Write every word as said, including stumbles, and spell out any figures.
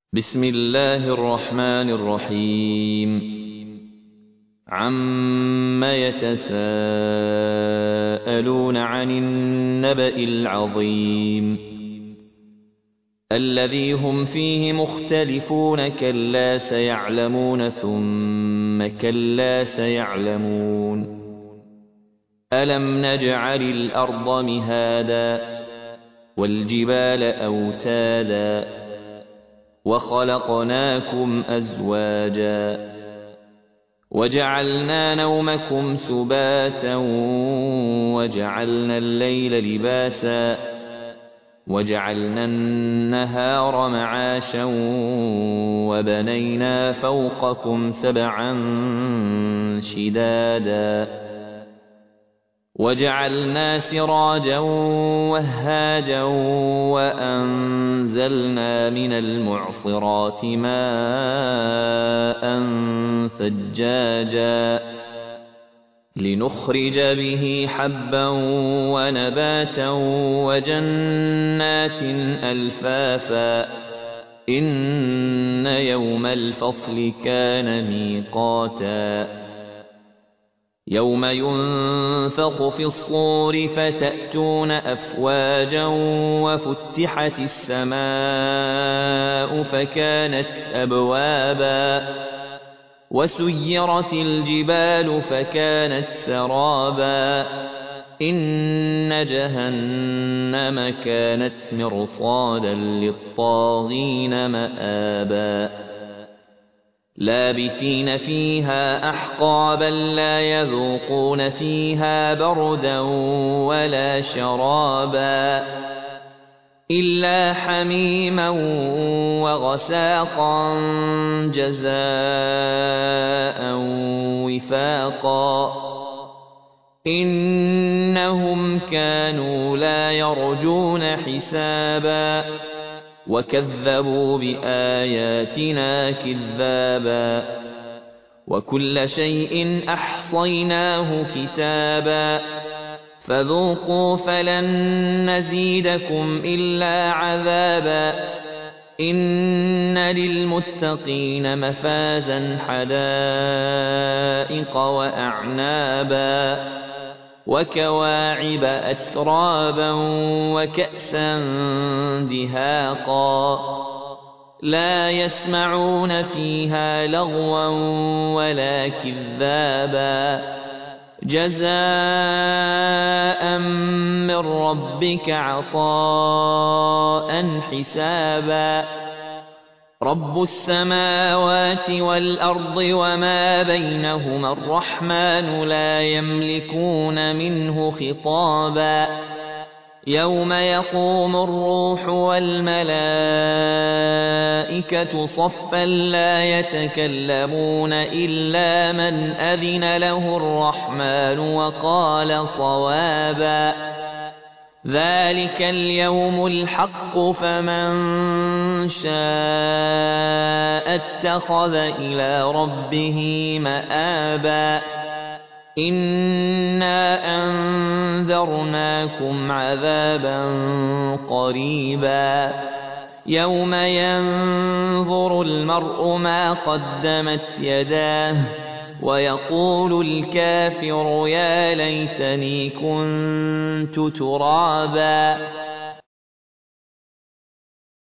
بسم الله الرحمن الرحيم عم يتساءلون عن النبأ العظيم الذي هم فيه مختلفون كلا سيعلمون ثم كلا سيعلمون ألم نجعل الأرض مهادا والجبال أوتادا وخلقناكم أزواجا وجعلنا نومكم سباتا وجعلنا الليل لباسا وجعلنا النهار معاشا وبنينا فوقكم سبعا شدادا وجعلنا سراجا وهاجا وأنزلنا من المعصرات ماء ثجاجا لنخرج به حبا ونباتا وجنات ألفافا إن يوم الفصل كان ميقاتا يوم ينفخ في الصور فتأتون أفواجا وفتحت السماء فكانت أبوابا وسيرت الجبال فكانت سرابا إن جهنم كانت مرصادا للطاغين مآبا لابثين فيها أحقابا لا يذوقون فيها بردا ولا شرابا إلا حميما وغساقا جزاء وفاقا إنهم كانوا لا يرجون حسابا وكذبوا بآياتنا كذابا وكل شيء أحصيناه كتابا فذوقوا فلن نزيدكم إلا عذابا إن للمتقين مفازا حدائق وأعنابا وكواعب أترابا وكأسا دهاقا لا يسمعون فيها لغوا ولا كذابا جزاء من ربك عطاء حسابا رب السماوات والأرض وما بينهما الرحمن لا يملكون منه خطابا يوم يقوم الروح والملائكة صفا لا يتكلمون إلا من أذن له الرحمن وقال صوابا ذلك اليوم الحق فمن شاء اتخذ إلى ربه مآبا إنا أنذرناكم عذابا قريبا يوم ينظر المرء ما قدمت يداه ويقول الكافر يا ليتني كنت ترابا